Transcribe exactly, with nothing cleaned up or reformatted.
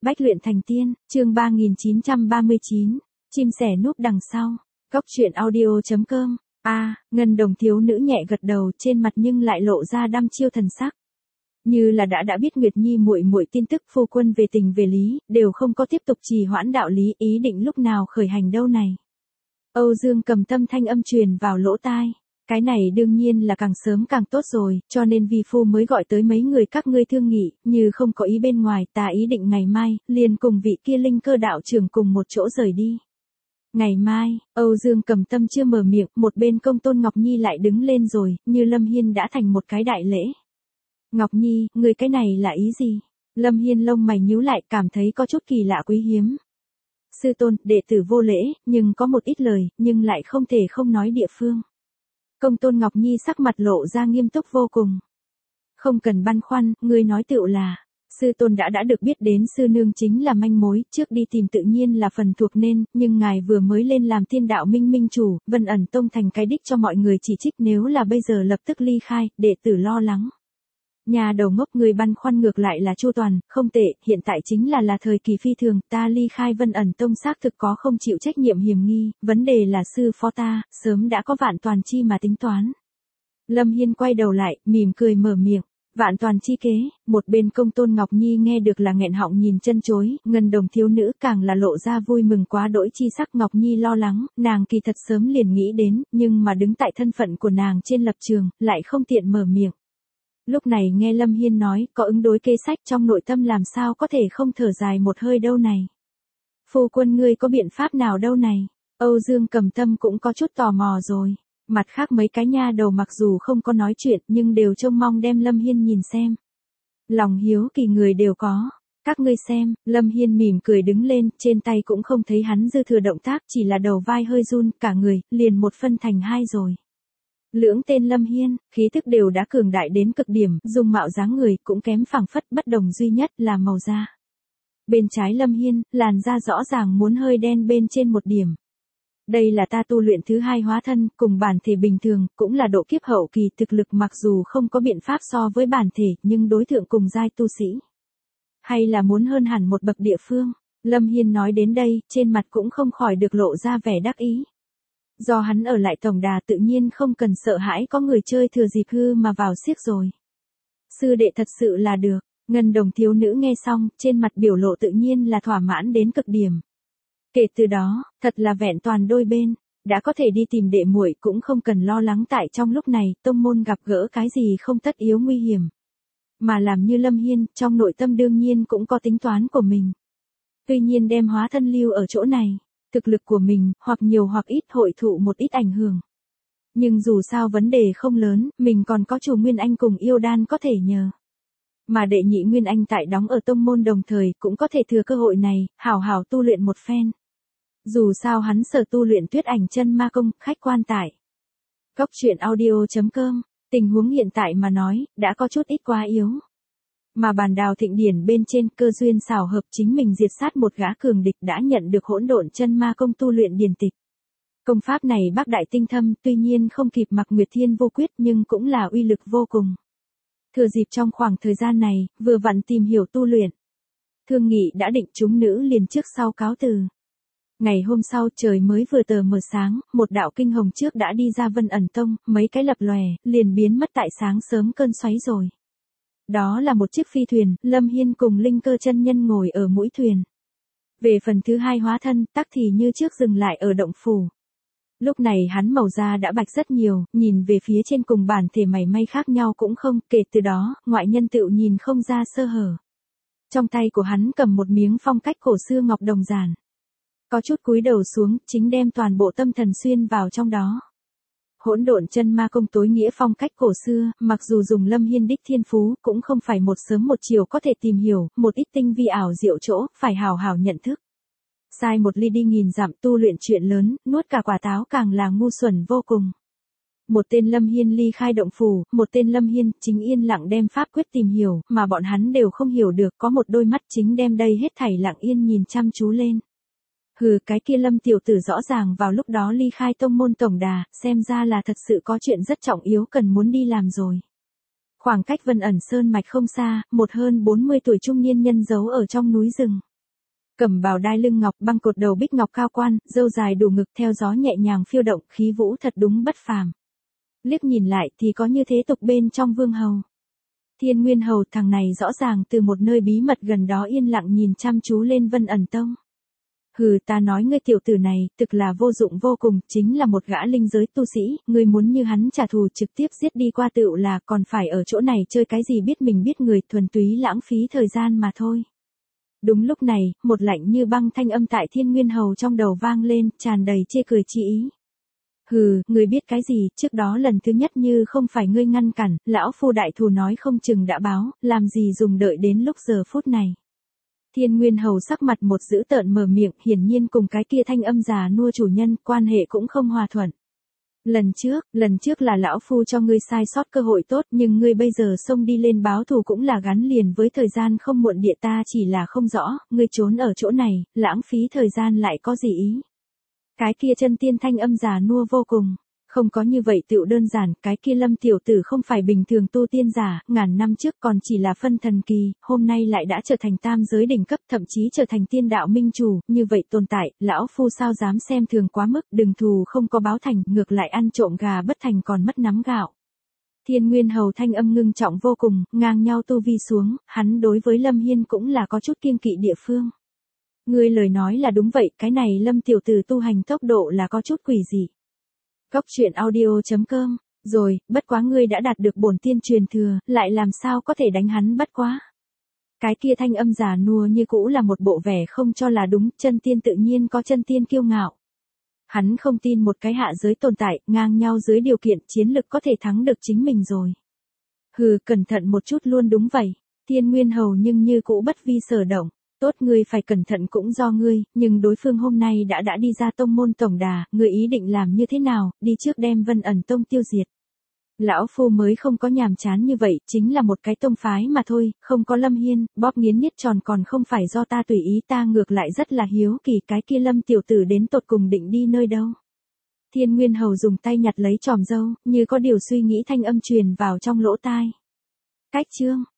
Bách luyện thành tiên, chương ba nghìn chín trăm ba mươi chín, chim sẻ núp đằng sau. Góc truyện audio chấm com. A, Ngân Đồng thiếu nữ nhẹ gật đầu, trên mặt nhưng lại lộ ra đăm chiêu thần sắc. Như là đã đã biết Nguyệt Nhi muội muội tin tức phu quân về tình về lý, đều không có tiếp tục trì hoãn đạo lý, ý định lúc nào khởi hành đâu này. Âu Dương Cầm Tâm thanh âm truyền vào lỗ tai. Cái này đương nhiên là càng sớm càng tốt rồi, cho nên vi phu mới gọi tới mấy người các ngươi thương nghị, như không có ý bên ngoài, ta ý định ngày mai, liền cùng vị kia linh cơ đạo trưởng cùng một chỗ rời đi. Ngày mai, Âu Dương Cầm Tâm chưa mở miệng, một bên Công Tôn Ngọc Nhi lại đứng lên rồi, như Lâm Hiên đã thành một cái đại lễ. Ngọc Nhi, người cái này là ý gì? Lâm Hiên lông mày nhíu lại, cảm thấy có chút kỳ lạ quý hiếm. Sư tôn, đệ tử vô lễ, nhưng có một ít lời, nhưng lại không thể không nói địa phương. Công Tôn Ngọc Nhi sắc mặt lộ ra nghiêm túc vô cùng. Không cần băn khoăn, ngươi nói tựu là, sư tôn đã đã được biết đến sư nương chính là manh mối, trước đi tìm tự nhiên là phần thuộc nên, nhưng ngài vừa mới lên làm thiên đạo minh minh chủ, Vân ẩn tông thành cái đích cho mọi người chỉ trích, nếu là bây giờ lập tức ly khai, đệ tử lo lắng. Nhà đầu ngốc, người băn khoăn ngược lại là chu toàn, không tệ, hiện tại chính là là thời kỳ phi thường, ta ly khai Vân ẩn tông xác thực có không chịu trách nhiệm hiểm nghi, vấn đề là sư phó ta, sớm đã có vạn toàn chi mà tính toán. Lâm Hiên quay đầu lại, mỉm cười mở miệng, vạn toàn chi kế, một bên Công Tôn Ngọc Nhi nghe được là nghẹn họng nhìn chân chối, Ngân Đồng thiếu nữ càng là lộ ra vui mừng quá đỗi chi sắc. Ngọc Nhi lo lắng, nàng kỳ thật sớm liền nghĩ đến, nhưng mà đứng tại thân phận của nàng trên lập trường, lại không tiện mở miệng. Lúc này nghe Lâm Hiên nói, có ứng đối kế sách, trong nội tâm làm sao có thể không thở dài một hơi đâu này. Phu quân ngươi có biện pháp nào đâu này. Âu Dương Cầm Tâm cũng có chút tò mò rồi. Mặt khác mấy cái nha đầu mặc dù không có nói chuyện, nhưng đều trông mong đem Lâm Hiên nhìn xem. Lòng hiếu kỳ người đều có. Các ngươi xem, Lâm Hiên mỉm cười đứng lên, trên tay cũng không thấy hắn dư thừa động tác, chỉ là đầu vai hơi run, cả người, liền một phân thành hai rồi. Lưỡng tên Lâm Hiên, khí thức đều đã cường đại đến cực điểm, dung mạo dáng người cũng kém phảng phất, bất đồng duy nhất là màu da. Bên trái Lâm Hiên, làn da rõ ràng muốn hơi đen bên trên một điểm. Đây là ta tu luyện thứ hai hóa thân, cùng bản thể bình thường, cũng là độ kiếp hậu kỳ, thực lực mặc dù không có biện pháp so với bản thể, nhưng đối tượng cùng giai tu sĩ. Hay là muốn hơn hẳn một bậc địa phương. Lâm Hiên nói đến đây, trên mặt cũng không khỏi được lộ ra vẻ đắc ý. Do hắn ở lại tổng đà tự nhiên không cần sợ hãi có người chơi thừa dịp hư mà vào xiếc rồi. Sư đệ thật sự là được, Ngân Đồng thiếu nữ nghe xong, trên mặt biểu lộ tự nhiên là thỏa mãn đến cực điểm. Kể từ đó, thật là vẹn toàn đôi bên, đã có thể đi tìm đệ muội cũng không cần lo lắng tại trong lúc này tông môn gặp gỡ cái gì không tất yếu nguy hiểm. Mà làm như Lâm Hiên, trong nội tâm đương nhiên cũng có tính toán của mình. Tuy nhiên đem hóa thân lưu ở chỗ này. Thực lực của mình, hoặc nhiều hoặc ít hội thụ một ít ảnh hưởng. Nhưng dù sao vấn đề không lớn, mình còn có chủ Nguyên Anh cùng yêu đan có thể nhờ. Mà đệ nhị Nguyên Anh tại đóng ở tông môn đồng thời cũng có thể thừa cơ hội này, hảo hảo tu luyện một phen. Dù sao hắn sở tu luyện Tuyết Ảnh Chân Ma Công, khách quan tại. Góc truyện audio chấm com, tình huống hiện tại mà nói, đã có chút ít quá yếu. Mà bàn đào thịnh điển bên trên, cơ duyên xảo hợp chính mình diệt sát một gã cường địch đã nhận được hỗn độn chân ma công tu luyện điển tịch. Công pháp này bác đại tinh thâm, tuy nhiên không kịp Mạc Nguyệt Thiên vô quyết nhưng cũng là uy lực vô cùng. Thừa dịp trong khoảng thời gian này, vừa vặn tìm hiểu tu luyện. Thương nghị đã định, chúng nữ liền trước sau cáo từ. Ngày hôm sau trời mới vừa tờ mờ sáng, một đạo kinh hồng trước đã đi ra Vân ẩn tông, mấy cái lập lòe, liền biến mất tại sáng sớm cơn xoáy rồi. Đó là một chiếc phi thuyền, Lâm Hiên cùng Linh Cơ chân nhân ngồi ở mũi thuyền. Về phần thứ hai hóa thân, tắc thì như trước dừng lại ở động phủ. Lúc này hắn màu da đã bạch rất nhiều, nhìn về phía trên cùng bản thể mảy may khác nhau cũng không, kể từ đó, ngoại nhân tựu nhìn không ra sơ hở. Trong tay của hắn cầm một miếng phong cách cổ xưa ngọc đồng giản. Có chút cúi đầu xuống, chính đem toàn bộ tâm thần xuyên vào trong đó. Hỗn độn chân ma công tối nghĩa phong cách cổ xưa, mặc dù dùng Lâm Hiên đích thiên phú, cũng không phải một sớm một chiều có thể tìm hiểu, một ít tinh vi ảo diệu chỗ, phải hào hào nhận thức. Sai một ly đi nghìn dặm, tu luyện chuyện lớn, nuốt cả quả táo càng là ngu xuẩn vô cùng. Một tên Lâm Hiên ly khai động phủ, một tên Lâm Hiên chính yên lặng đem pháp quyết tìm hiểu, mà bọn hắn đều không hiểu được, có một đôi mắt chính đem đây hết thảy lặng yên nhìn chăm chú lên. Hừ, cái kia Lâm tiểu tử rõ ràng vào lúc đó ly khai tông môn tổng đà, xem ra là thật sự có chuyện rất trọng yếu cần muốn đi làm rồi. Khoảng cách Vân ẩn sơn mạch không xa, một hơn bốn mươi tuổi trung niên nhân giấu ở trong núi rừng. Cẩm bào đai lưng ngọc, băng cột đầu bích ngọc cao quan, râu dài đủ ngực theo gió nhẹ nhàng phiêu động, khí vũ thật đúng bất phàm. Liếc nhìn lại thì có như thế tục bên trong vương hầu. Thiên Nguyên Hầu, thằng này rõ ràng từ một nơi bí mật gần đó yên lặng nhìn chăm chú lên Vân ẩn tông. Hừ, ta nói ngươi tiểu tử này, thực là vô dụng vô cùng, chính là một gã linh giới tu sĩ, ngươi muốn như hắn trả thù trực tiếp giết đi qua tựu là, còn phải ở chỗ này chơi cái gì biết mình biết người, thuần túy lãng phí thời gian mà thôi. Đúng lúc này, một lạnh như băng thanh âm tại Thiên Nguyên Hầu trong đầu vang lên, tràn đầy chê cười chi ý. Hừ, ngươi biết cái gì, trước đó lần thứ nhất như không phải ngươi ngăn cản, lão phu đại thù nói không chừng đã báo, làm gì dùng đợi đến lúc giờ phút này. Thiên Nguyên Hầu sắc mặt một dữ tợn mở miệng, hiển nhiên cùng cái kia thanh âm già nua chủ nhân, quan hệ cũng không hòa thuận. Lần trước, lần trước là lão phu cho ngươi sai sót cơ hội tốt, nhưng ngươi bây giờ xông đi lên báo thù cũng là gắn liền với thời gian không muộn địa, ta chỉ là không rõ, ngươi trốn ở chỗ này, lãng phí thời gian lại có gì ý. Cái kia chân tiên thanh âm già nua vô cùng. Không có như vậy tựu đơn giản, cái kia Lâm tiểu tử không phải bình thường tu tiên giả, ngàn năm trước còn chỉ là phân thần kỳ, hôm nay lại đã trở thành tam giới đỉnh cấp, thậm chí trở thành tiên đạo minh chủ, như vậy tồn tại, lão phu sao dám xem thường quá mức, đừng thù không có báo thành, ngược lại ăn trộm gà bất thành còn mất nắm gạo. Thiên Nguyên Hầu thanh âm ngưng trọng vô cùng, ngang nhau tu vi xuống, hắn đối với Lâm Hiên cũng là có chút kiêng kỵ địa phương. Ngươi lời nói là đúng vậy, cái này Lâm tiểu tử tu hành tốc độ là có chút quỷ dị. Góc truyện audio chấm com, rồi, bất quá ngươi đã đạt được bổn tiên truyền thừa, lại làm sao có thể đánh hắn bất quá. Cái kia thanh âm già nua như cũ là một bộ vẻ không cho là đúng, chân tiên tự nhiên có chân tiên kiêu ngạo. Hắn không tin một cái hạ giới tồn tại, ngang nhau dưới điều kiện chiến lực có thể thắng được chính mình rồi. Hừ, cẩn thận một chút luôn đúng vậy, Thiên Nguyên Hầu nhưng như cũ bất vi sở động. Tốt, ngươi phải cẩn thận cũng do ngươi, nhưng đối phương hôm nay đã đã đi ra tông môn tổng đà, ngươi ý định làm như thế nào, đi trước đem Vân ẩn tông tiêu diệt. Lão phu mới không có nhàm chán như vậy, chính là một cái tông phái mà thôi, không có Lâm Hiên, bóp nghiến niết tròn còn không phải do ta tùy ý, ta ngược lại rất là hiếu kỳ cái kia Lâm tiểu tử đến tột cùng định đi nơi đâu. Thiên Nguyên Hầu dùng tay nhặt lấy tròm râu, như có điều suy nghĩ thanh âm truyền vào trong lỗ tai. Cách chương